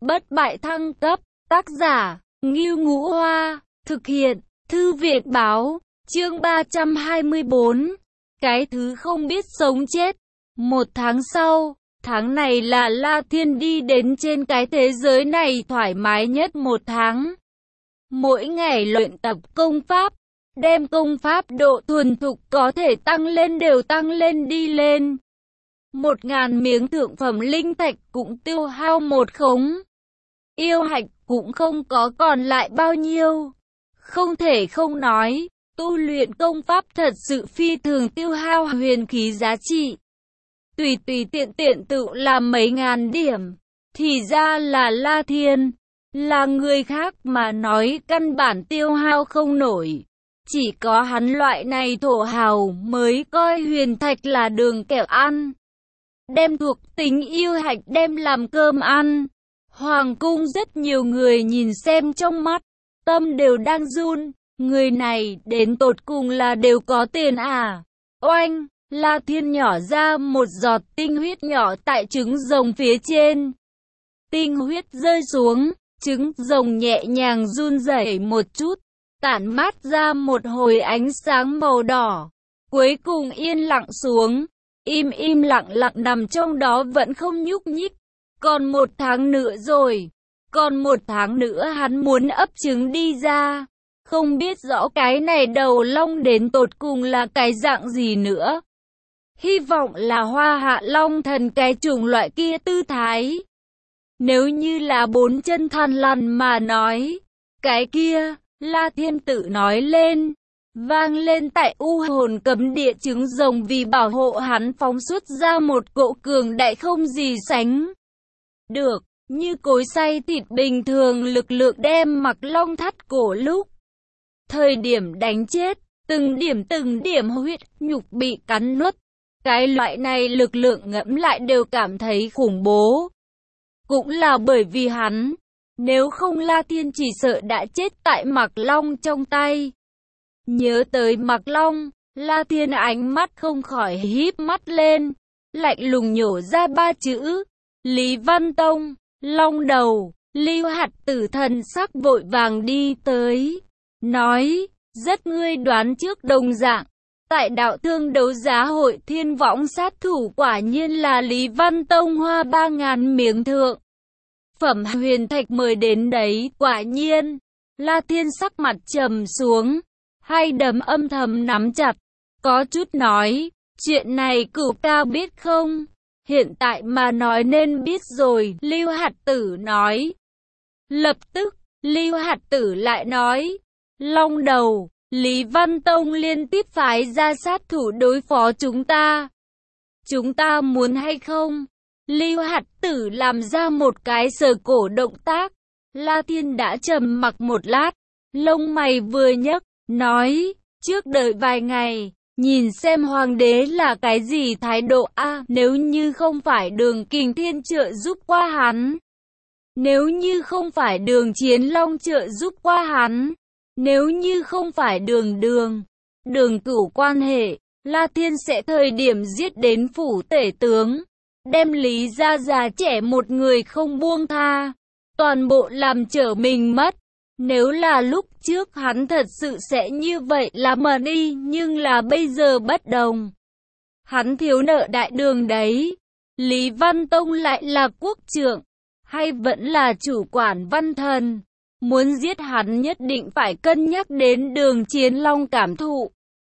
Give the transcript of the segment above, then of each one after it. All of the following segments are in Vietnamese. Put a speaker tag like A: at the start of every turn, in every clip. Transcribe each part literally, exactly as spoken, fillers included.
A: bất bại thăng cấp, tác giả, Ngưu Ngũ Hoa, thực hiện, Thư viện Báo, chương ba trăm hai mươi bốn, cái thứ không biết sống chết. Một tháng sau, tháng này là La Thiên đi đến trên cái thế giới này thoải mái nhất một tháng. Mỗi ngày luyện tập công pháp, đem công pháp độ thuần thục có thể tăng lên đều tăng lên đi lên. Một ngàn miếng thượng phẩm linh thạch cũng tiêu hao một khống. Yêu hạch cũng không có còn lại bao nhiêu. Không thể không nói, tu luyện công pháp thật sự phi thường tiêu hao huyền khí giá trị. Tùy tùy tiện tiện tự làm mấy ngàn điểm, thì ra là La Thiên. Là người khác mà nói căn bản tiêu hao không nổi. Chỉ có hắn loại này thổ hào mới coi huyền thạch là đường kẻo ăn. Đem thuộc tính yêu hạch đem làm cơm ăn. Hoàng cung rất nhiều người nhìn xem trong mắt, tâm đều đang run. Người này đến tột cùng là đều có tiền à? Oanh! La Thiên nhỏ ra một giọt tinh huyết nhỏ tại trứng rồng phía trên. Tinh huyết rơi xuống, trứng rồng nhẹ nhàng run rẩy một chút, tản mát ra một hồi ánh sáng màu đỏ. Cuối cùng yên lặng xuống, im im lặng lặng nằm trong đó vẫn không nhúc nhích. Còn một tháng nữa rồi, còn một tháng nữa hắn muốn ấp trứng đi ra. Không biết rõ cái này đầu long đến tột cùng là cái dạng gì nữa. Hy vọng là Hoa Hạ Long Thần cái chủng loại kia tư thái. Nếu như là bốn chân thằn lằn mà nói, cái kia, La Thiên tự nói lên, vang lên tại u hồn cấm địa trứng rồng vì bảo hộ hắn phóng xuất ra một cỗ cường đại không gì sánh được, như cối xay thịt bình thường lực lượng đem Mặc Long thắt cổ lúc. Thời điểm đánh chết, từng điểm từng điểm huyết nhục bị cắn nuốt. Cái loại này lực lượng ngẫm lại đều cảm thấy khủng bố. Cũng là bởi vì hắn, nếu không La Thiên chỉ sợ đã chết tại Mặc Long trong tay. Nhớ tới Mặc Long, La Thiên ánh mắt không khỏi híp mắt lên, lạnh lùng nhổ ra ba chữ, Lý Văn Tông, Long Đầu. Lưu Hạt Tử thần sắc vội vàng đi tới, nói, rất ngươi đoán trước đồng dạng. Tại đạo thương đấu giá hội thiên võng sát thủ quả nhiên là Lý Văn Tông hoa ba ngàn miếng thượng phẩm huyền thạch mời đến đấy, quả nhiên. La Thiên sắc mặt trầm xuống, hai đấm âm thầm nắm chặt, có chút nói, chuyện này cửu cao biết không? Hiện tại mà nói nên biết rồi, Lưu Hạt Tử nói. Lập tức, Lưu Hạt Tử lại nói, Long Đầu, Lý Văn Tông liên tiếp phái ra sát thủ đối phó chúng ta. Chúng ta muốn hay không? Lưu Hạt Tử làm ra một cái sờ cổ động tác. La Thiên đã trầm mặc một lát, lông mày vừa nhấc, nói, trước đợi vài ngày, nhìn xem hoàng đế là cái gì thái độ a. À, nếu như không phải Đường Kình Thiên trợ giúp qua hắn, nếu như không phải Đường Chiến Long trợ giúp qua hắn, nếu như không phải đường đường, đường cửu quan hệ, La Thiên sẽ thời điểm giết đến phủ tể tướng, đem Lý gia già trẻ một người không buông tha, toàn bộ làm trở mình mất. Nếu là lúc trước hắn thật sự sẽ như vậy là mà đi, nhưng là bây giờ bất đồng. Hắn thiếu nợ đại đường đấy. Lý Văn Tông lại là quốc trưởng, hay vẫn là chủ quản văn thần. Muốn giết hắn nhất định phải cân nhắc đến Đường Chiến Long cảm thụ.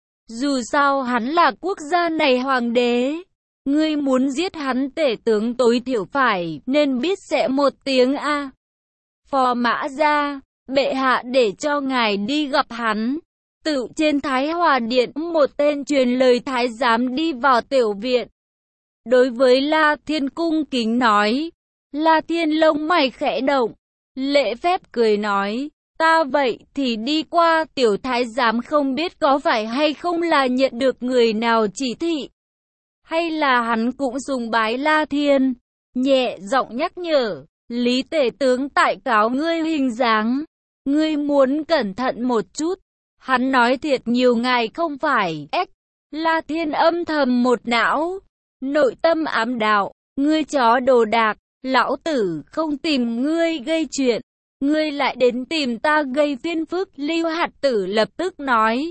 A: Dù sao hắn là quốc gia này hoàng đế. Ngươi muốn giết hắn tể tướng tối thiểu phải nên biết sẽ một tiếng a. Phò mã ra, bệ hạ để cho ngài đi gặp hắn. Tự trên Thái Hòa Điện một tên truyền lời thái giám đi vào tiểu viện. Đối với La Thiên cung kính nói. La Thiên lông mày khẽ động. Lễ phép cười nói, ta vậy thì đi qua. Tiểu thái giám không biết có phải hay không là nhận được người nào chỉ thị, hay là hắn cũng sùng bái La Thiên, nhẹ giọng nhắc nhở, Lý tể tướng tại cáo ngươi hình dáng, ngươi muốn cẩn thận một chút. Hắn nói thiệt nhiều ngày không phải ếch. La Thiên âm thầm một não, nội tâm ám đạo, ngươi chó đồ đạc. Lão tử không tìm ngươi gây chuyện, ngươi lại đến tìm ta gây phiền phức. Lưu Hạt Tử lập tức nói.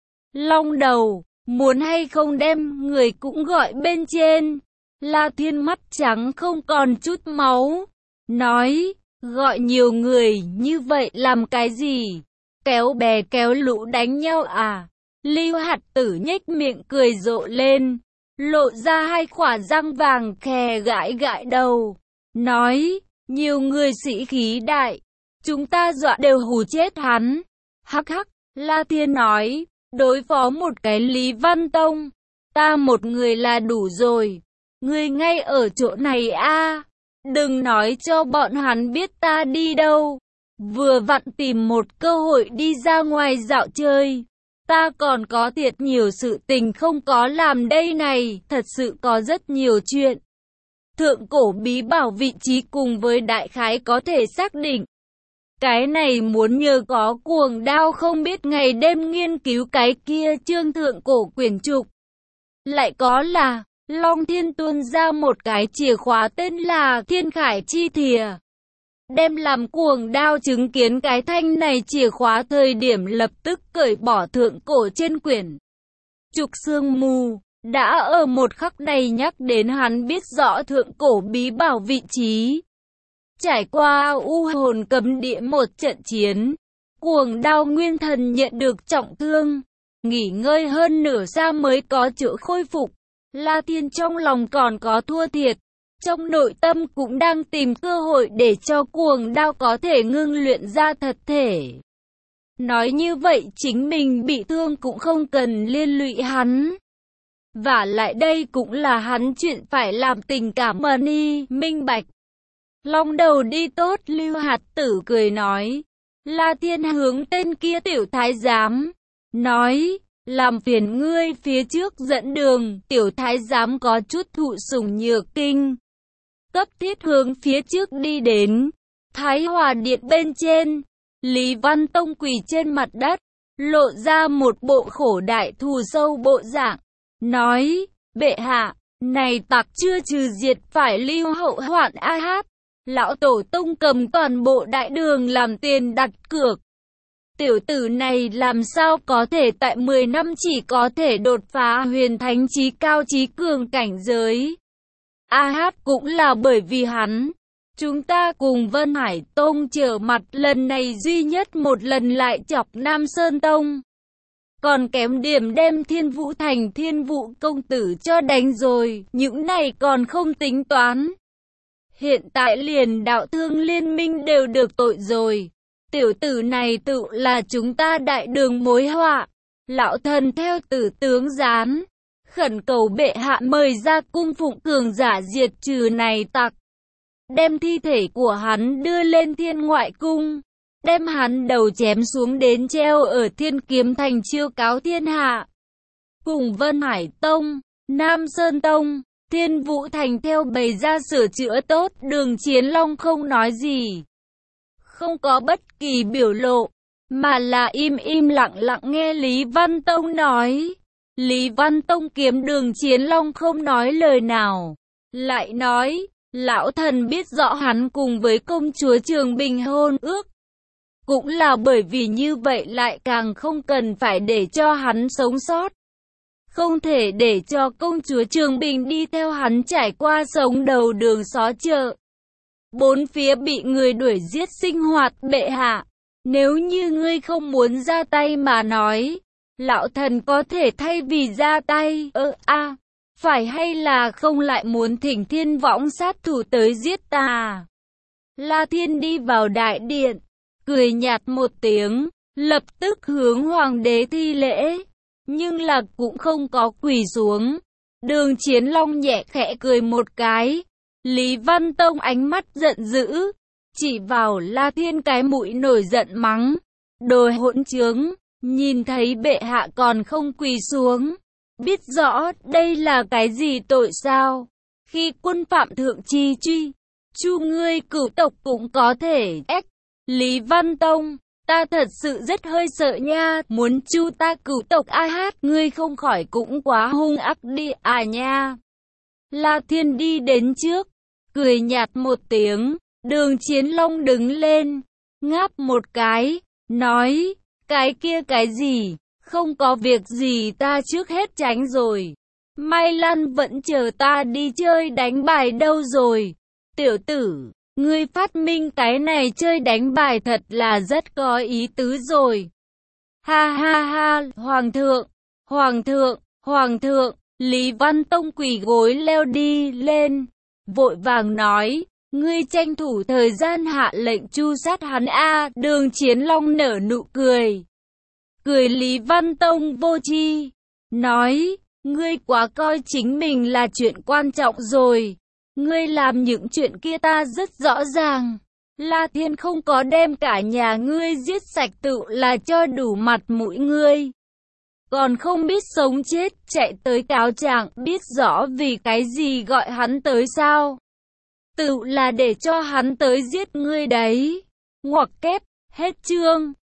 A: Long Đầu, muốn hay không đem người cũng gọi bên trên. La Thiên mắt trắng không còn chút máu, nói, gọi nhiều người như vậy làm cái gì? Kéo bè kéo lũ đánh nhau à? Lưu Hạt Tử nhếch miệng cười rộ lên, lộ ra hai khỏa răng vàng khè gãi gãi đầu, nói, nhiều người sĩ khí đại, chúng ta dọa đều hù chết hắn. Hắc hắc, La Thiên nói, đối phó một cái Lý Văn Tông, ta một người là đủ rồi. Ngươi ngay ở chỗ này a, đừng nói cho bọn hắn biết ta đi đâu. Vừa vặn tìm một cơ hội đi ra ngoài dạo chơi. Ta còn có thiệt nhiều sự tình không có làm đây này, thật sự có rất nhiều chuyện. Thượng cổ bí bảo vị trí cùng với đại khái có thể xác định. Cái này muốn nhờ có Cuồng Đao không biết ngày đêm nghiên cứu cái kia chương thượng cổ quyển trục. Lại có là, Long Thiên tuôn ra một cái chìa khóa tên là Thiên Khải Chi Thìa. Đem làm Cuồng Đao chứng kiến cái thanh này chìa khóa thời điểm lập tức cởi bỏ thượng cổ trên quyển trục sương mù. Đã ở một khắc này nhắc đến hắn biết rõ thượng cổ bí bảo vị trí. Trải qua u hồn cấm địa một trận chiến, Cuồng Đao nguyên thần nhận được trọng thương, nghỉ ngơi hơn nửa ra mới có chỗ khôi phục. La Thiên trong lòng còn có thua thiệt, trong nội tâm cũng đang tìm cơ hội để cho Cuồng Đao có thể ngưng luyện ra thật thể. Nói như vậy chính mình bị thương cũng không cần liên lụy hắn. Và lại đây cũng là hắn chuyện phải làm, tình cảm money, minh bạch. Long Đầu đi tốt, Lưu Hạt Tử cười nói. La Thiên hướng tên kia tiểu thái giám, nói, làm phiền ngươi phía trước dẫn đường. Tiểu thái giám có chút thụ sủng nhược kinh, cấp thiết hướng phía trước đi đến. Thái Hòa Điện bên trên, Lý Văn Tông quỳ trên mặt đất, lộ ra một bộ khổ đại thù sâu bộ dạng, nói, bệ hạ, này tặc chưa trừ diệt phải lưu hậu hoạn a hát. Lão tổ tông cầm toàn bộ đại đường làm tiền đặt cược. Tiểu tử này làm sao có thể tại mười năm chỉ có thể đột phá huyền thánh chí cao chí cường cảnh giới. A hát cũng là bởi vì hắn. Chúng ta cùng Vân Hải Tông trở mặt lần này duy nhất một lần lại chọc Nam Sơn Tông. Còn kém điểm đem Thiên Vũ Thành Thiên Vũ công tử cho đánh rồi, những này còn không tính toán. Hiện tại liền đạo thương liên minh đều được tội rồi. Tiểu tử này tự là chúng ta đại đường mối họa. Lão thần theo tử tướng gián, khẩn cầu bệ hạ mời ra cung phụng cường giả diệt trừ này tặc. Đem thi thể của hắn đưa lên Thiên Ngoại Cung, đem hắn đầu chém xuống đến treo ở Thiên Kiếm Thành chiêu cáo thiên hạ. Cùng Vân Hải Tông, Nam Sơn Tông, Thiên Vũ Thành theo bày ra sửa chữa tốt. Đường Chiến Long không nói gì, không có bất kỳ biểu lộ, mà là im im lặng lặng nghe Lý Văn Tông nói. Lý Văn Tông kiếm Đường Chiến Long không nói lời nào, lại nói, lão thần biết rõ hắn cùng với công chúa Trường Bình hôn ước. Cũng là bởi vì như vậy lại càng không cần phải để cho hắn sống sót. Không thể để cho công chúa Trường Bình đi theo hắn trải qua sống đầu đường xó chợ. Bốn phía bị người đuổi giết sinh hoạt. Bệ hạ, nếu như ngươi không muốn ra tay mà nói, lão thần có thể thay vì ra tay. Ơ a, à, phải hay là không lại muốn thỉnh Thiên Võng sát thủ tới giết ta? La Thiên đi vào đại điện, cười nhạt một tiếng, lập tức hướng hoàng đế thi lễ, nhưng là cũng không có quỳ xuống. Đường Chiến Long nhẹ khẽ cười một cái. Lý Văn Tông ánh mắt giận dữ, chỉ vào La Thiên cái mũi nổi giận mắng, đồ hỗn trướng, nhìn thấy bệ hạ còn không quỳ xuống, biết rõ đây là cái gì tội sao? Khi quân phạm thượng chi truy, chu ngươi cửu tộc cũng có thể ếch. Lý Văn Tông, ta thật sự rất hơi sợ nha, muốn chu ta cửu tộc a hát, ngươi không khỏi cũng quá hung ác đi à nha. La Thiên đi đến trước, cười nhạt một tiếng, Đường Chiến Long đứng lên, ngáp một cái, nói, cái kia cái gì, không có việc gì ta trước hết tránh rồi. Mai Lan vẫn chờ ta đi chơi đánh bài đâu rồi. Tiểu tử, ngươi phát minh cái này chơi đánh bài thật là rất có ý tứ rồi. Ha ha ha, Hoàng thượng, Hoàng thượng, Hoàng thượng, Lý Văn Tông quỳ gối leo đi lên, vội vàng nói, ngươi tranh thủ thời gian hạ lệnh tru sát hắn a. Đường Chiến Long nở nụ cười. Cười Lý Văn Tông vô tri, nói, ngươi quá coi chính mình là chuyện quan trọng rồi. Ngươi làm những chuyện kia ta rất rõ ràng. La Thiên không có đem cả nhà ngươi giết sạch tự là cho đủ mặt mũi ngươi. Còn không biết sống chết, chạy tới cáo trạng, biết rõ vì cái gì gọi hắn tới sao? Tự là để cho hắn tới giết ngươi đấy. Ngoặc kép, hết chương.